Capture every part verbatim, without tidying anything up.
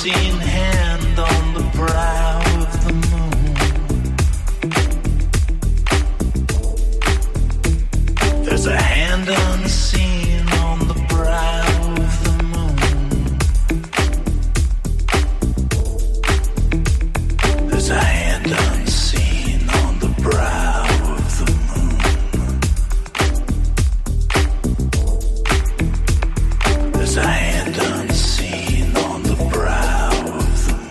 unseen hand on the brow of the moon. There's a hand unseen on the brow of the moon. There's a hand unseen on the brow of the moon. There's a hand unseen on the brow of the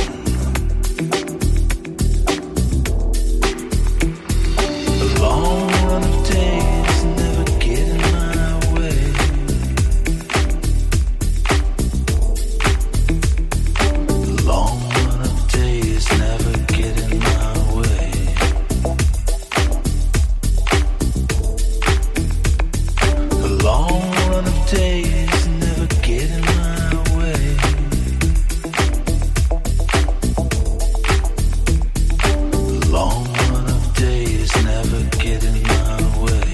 moon. The long run of days never get in my way. The long run of days never get in my way. The long run of days never get in my way. The long run of days never get in my way.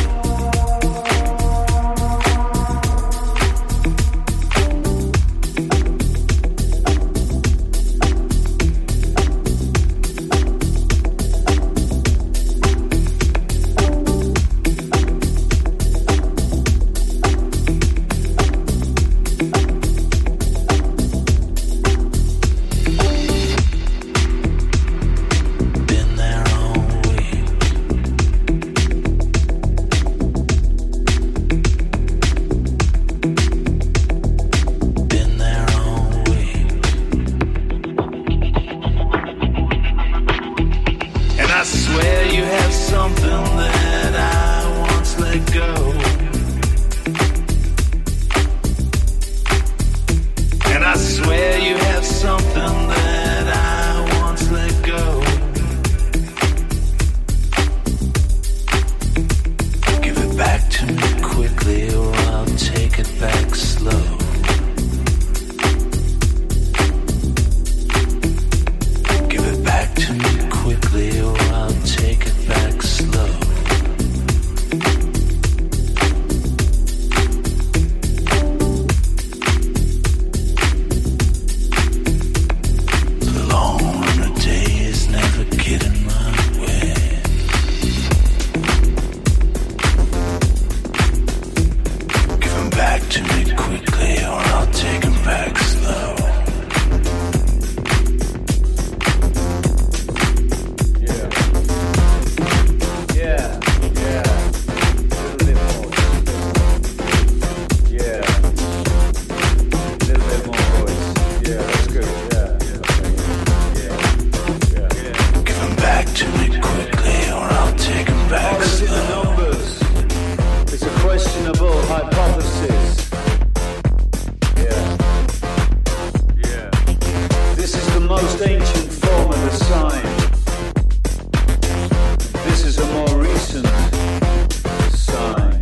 Been there all week. Been there all week. And I swear you have something that I once let go. And I swear you have something that I once let go. Give it back to me quickly or I'll take it back slow. Give it back to me quickly or I'll take it back slow. The long run of days never get in my way. Give 'em back to me quickly or I'll take 'em back slow. Yeah. Yeah. Yeah. Little bit more. Yeah. Little bit more voice. Yeah, that's good. Yeah. Yeah. Yeah. Yeah. Give 'em back to me quickly or I'll take 'em back All that's in the slow. numbers. It's a questionable hypothesis. Yeah. Yeah. This is the most ancient form of the sign. This is a more recent sign.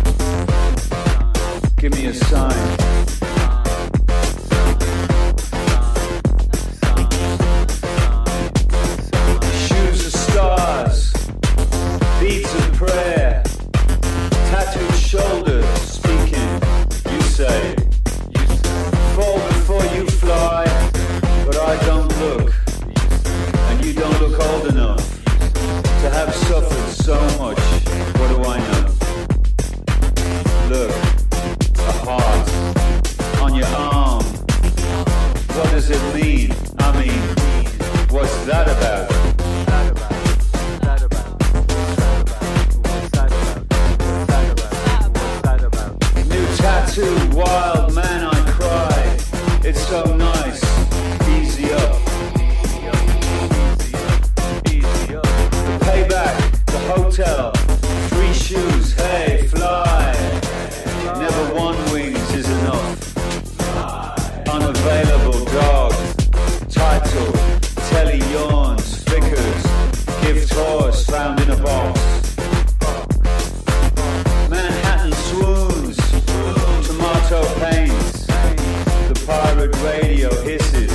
Give me a sign. Shoes of stars, beads of prayer, tattooed shoulders speaking. You say, fall before you fly, but I don't look, and you don't look old enough to have suffered so much. What do I know? Look, a heart on your arm. What does it mean? I mean, what's that about? New tattoo, wild man, I cry. It's so nice. Easy up. The payback, the hotel, free shoes, hey, fly. Never one wings is enough. Unavailable dog. Title, telly yawns, flickers, gift horse found in a box. Manhattan swoons, tomato paints, the pirate radio hisses.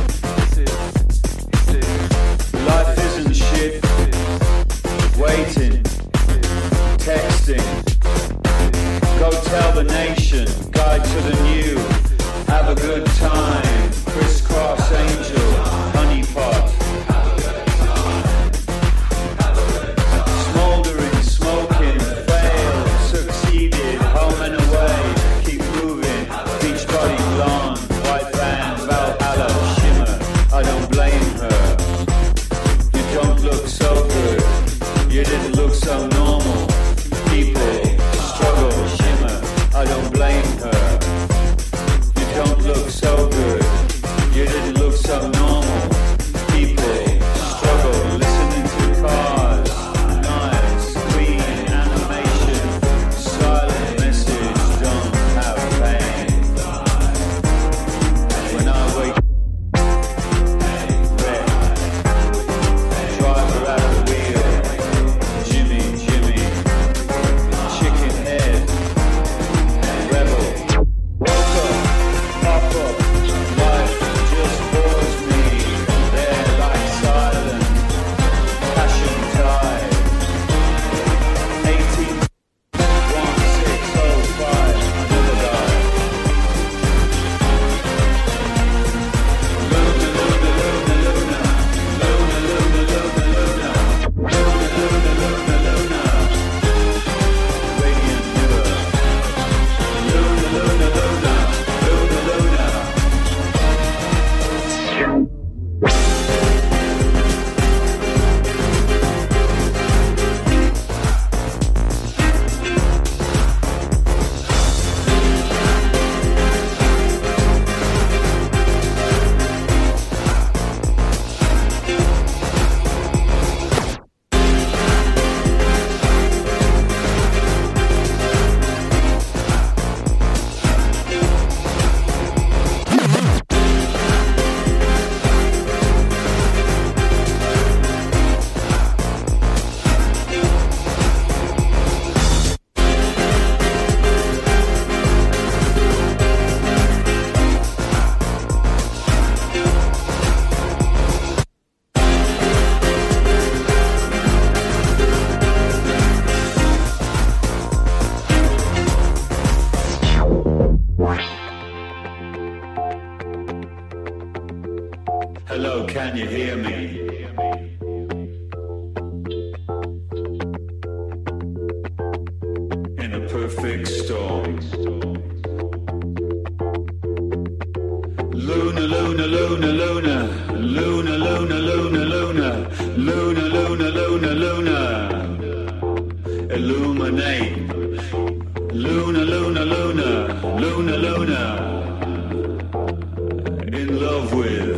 Life isn't shit, waiting, texting. Go tell the nation, guide to the new, have a good time. crisscross angel, honeypot. Smoldering, smoking, failed, succeeded, home and away. Keep moving, beach body blonde, white van, Valhalla, shimmer. I don't blame her. You don't look so good. You didn't look so normal. People struggle, shimmer. I don't blame her. You don't look so good. You didn't look so normal. People struggle, listening to cars, knives, clean animation, silent message, don't have pain. When I wake red, driver at the wheel, Jimmy, Jimmy, chicken head, rebel. Woke up, pop up, life just bores me. There like silent, passion tide. eighteen, one six oh five, never die. Luna, Luna, Luna, Luna, Luna, Luna, Luna, Luna, Luna, Luna, Luna, Luna, radiant mirror. Luna, Luna, Luna, Luna, Luna. Hello, can you hear me? In a perfect storm. Luna, Luna, Luna, Luna, Luna, Luna, Luna, Luna, Luna, Luna, Luna, Luna, illuminate. Luna, Luna, Luna, Luna, Luna, in love with.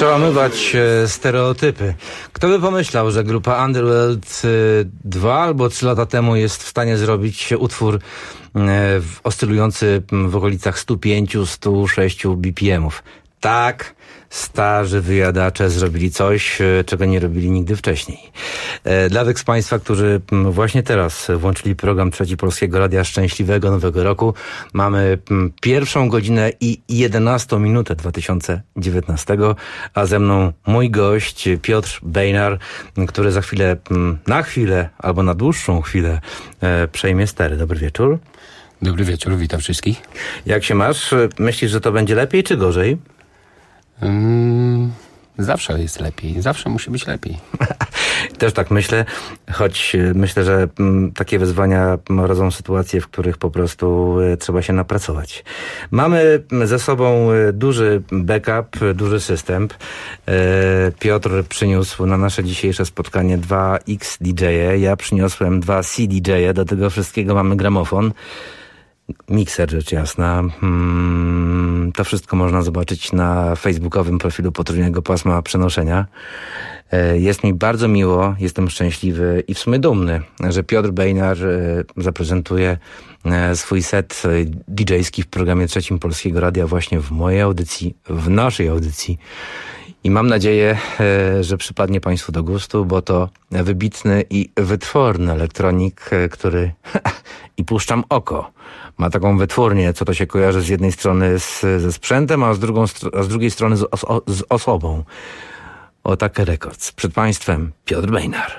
Przełamywać e, stereotypy. Kto by pomyślał, że grupa Underworld e, dwa albo trzy lata temu jest w stanie zrobić utwór e, oscylujący w okolicach sto pięć do stu sześciu B P M-ów. Tak, starzy wyjadacze zrobili coś, czego nie robili nigdy wcześniej. Dla tych z Państwa, którzy właśnie teraz włączyli program Trzeci Polskiego Radia, szczęśliwego Nowego Roku, mamy pierwszą godzinę i jedenastą minutę dwa tysiące dziewiętnastego, a ze mną mój gość Piotr Bejnar, który za chwilę, na chwilę albo na dłuższą chwilę przejmie stery. Dobry wieczór. Dobry wieczór, witam wszystkich. Jak się masz? Myślisz, że to będzie lepiej czy gorzej? Hmm, zawsze jest lepiej. Zawsze musi być lepiej. Też tak myślę, choć myślę, że m, takie wyzwania rodzą sytuacje, w których po prostu e, trzeba się napracować. Mamy ze sobą duży backup, duży system. E, Piotr przyniósł na nasze dzisiejsze spotkanie dwa X D J-e, ja przyniosłem dwa C D J-e, do tego wszystkiego mamy gramofon. Mikser, rzecz jasna. Hmm, to wszystko można zobaczyć na facebookowym profilu Potrójnego Pasma Przenoszenia. Jest mi bardzo miło, jestem szczęśliwy i w sumie dumny, że Piotr Bejnar zaprezentuje swój set D J-ski w programie Trzecim Polskiego Radia właśnie w mojej audycji, w naszej audycji. I mam nadzieję, że przypadnie Państwu do gustu, bo to wybitny i wytworny elektronik, który i puszczam oko. Ma taką wytwórnię, co to się kojarzy z jednej strony z, ze sprzętem, a z, drugą, a z drugiej strony z, oso, z osobą. O takie Records. Przed Państwem Piotr Bejnar.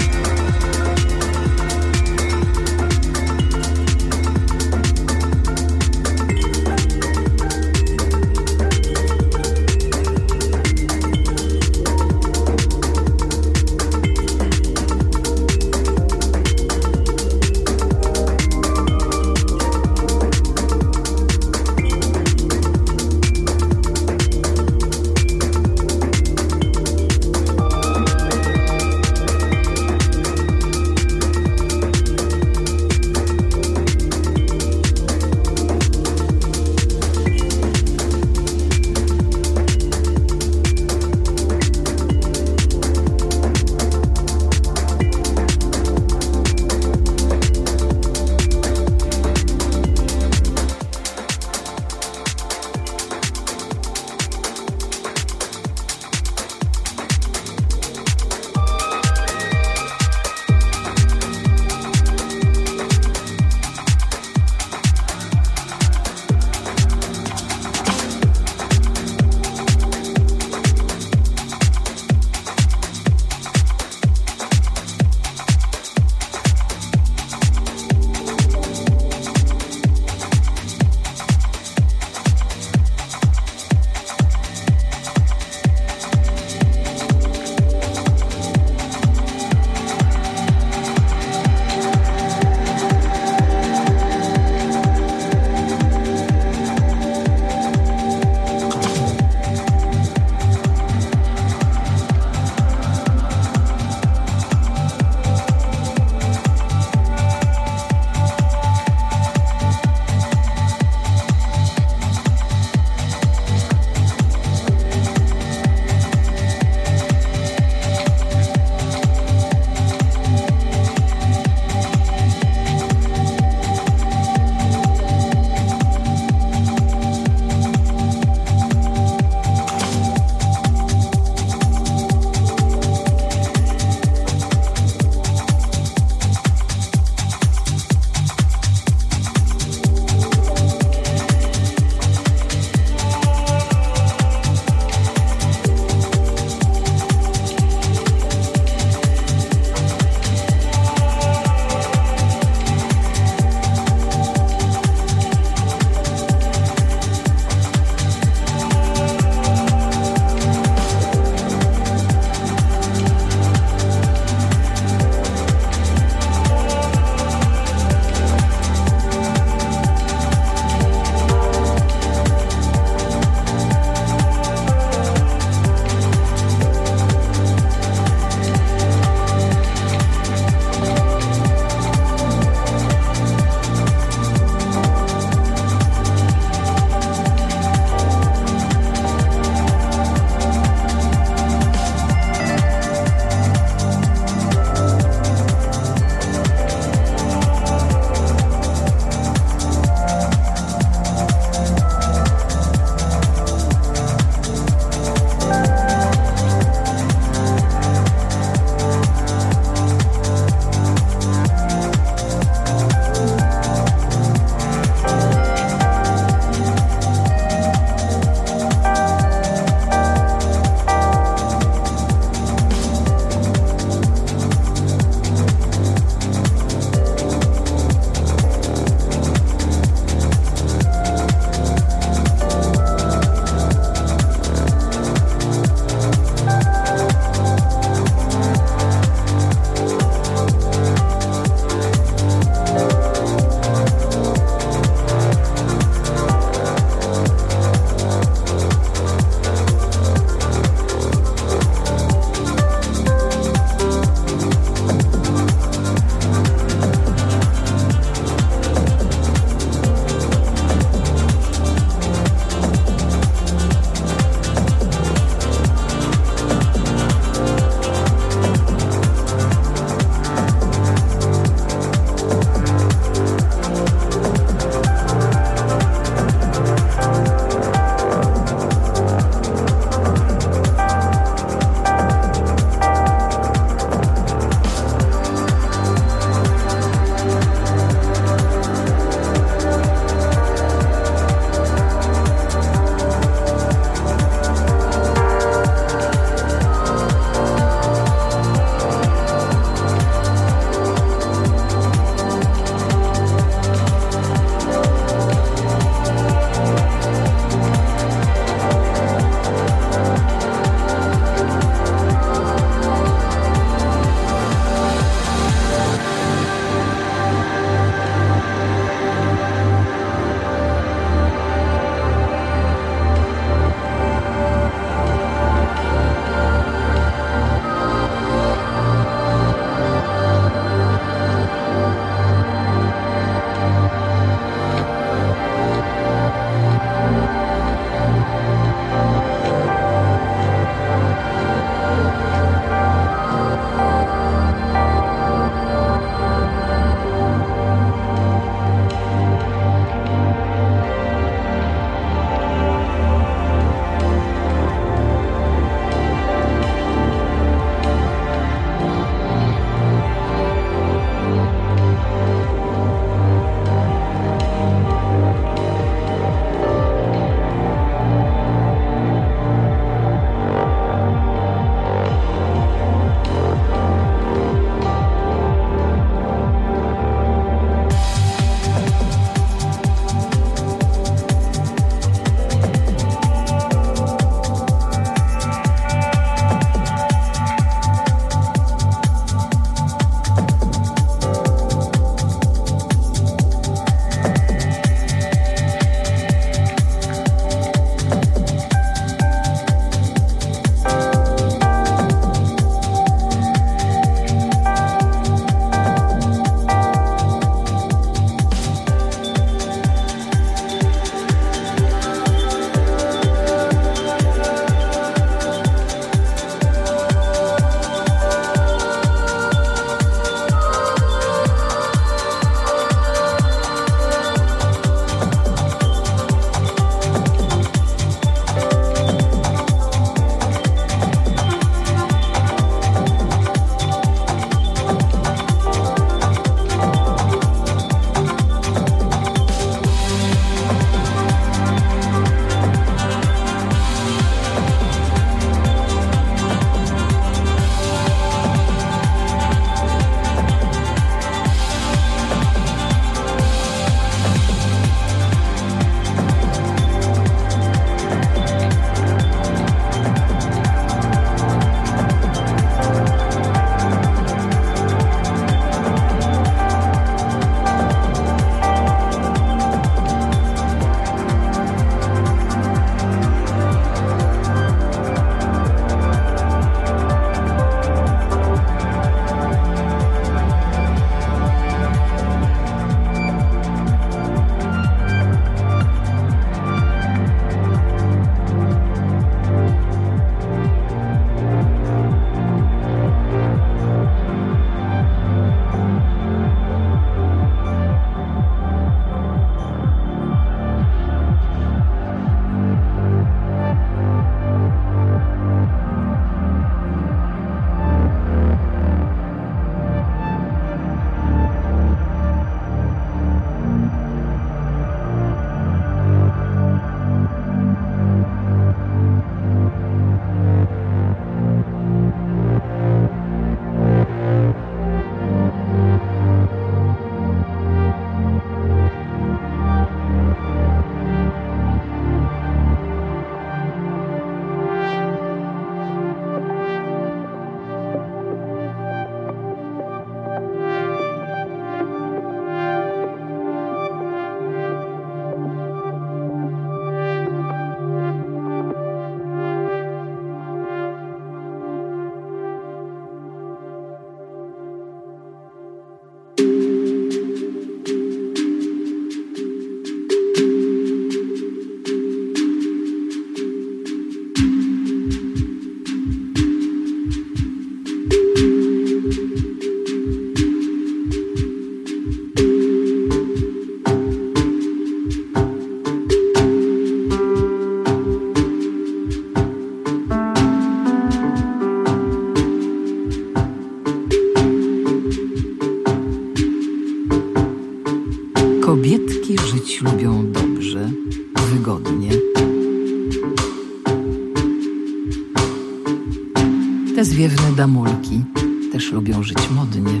Te zwiewne damulki też lubią żyć modnie.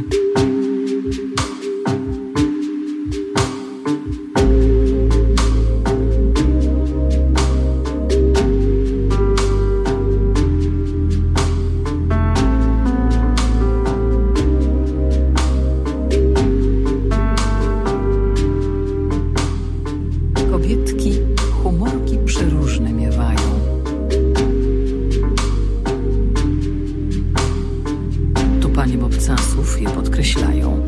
Kobietki humorki przeróżne miewają. Tu panie Bobcasów je podkreślają.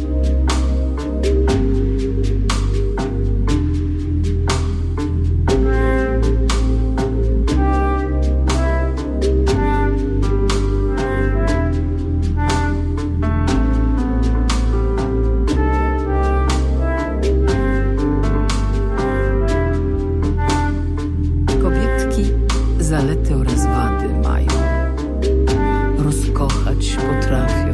Zalety oraz wady mają. Rozkochać potrafią.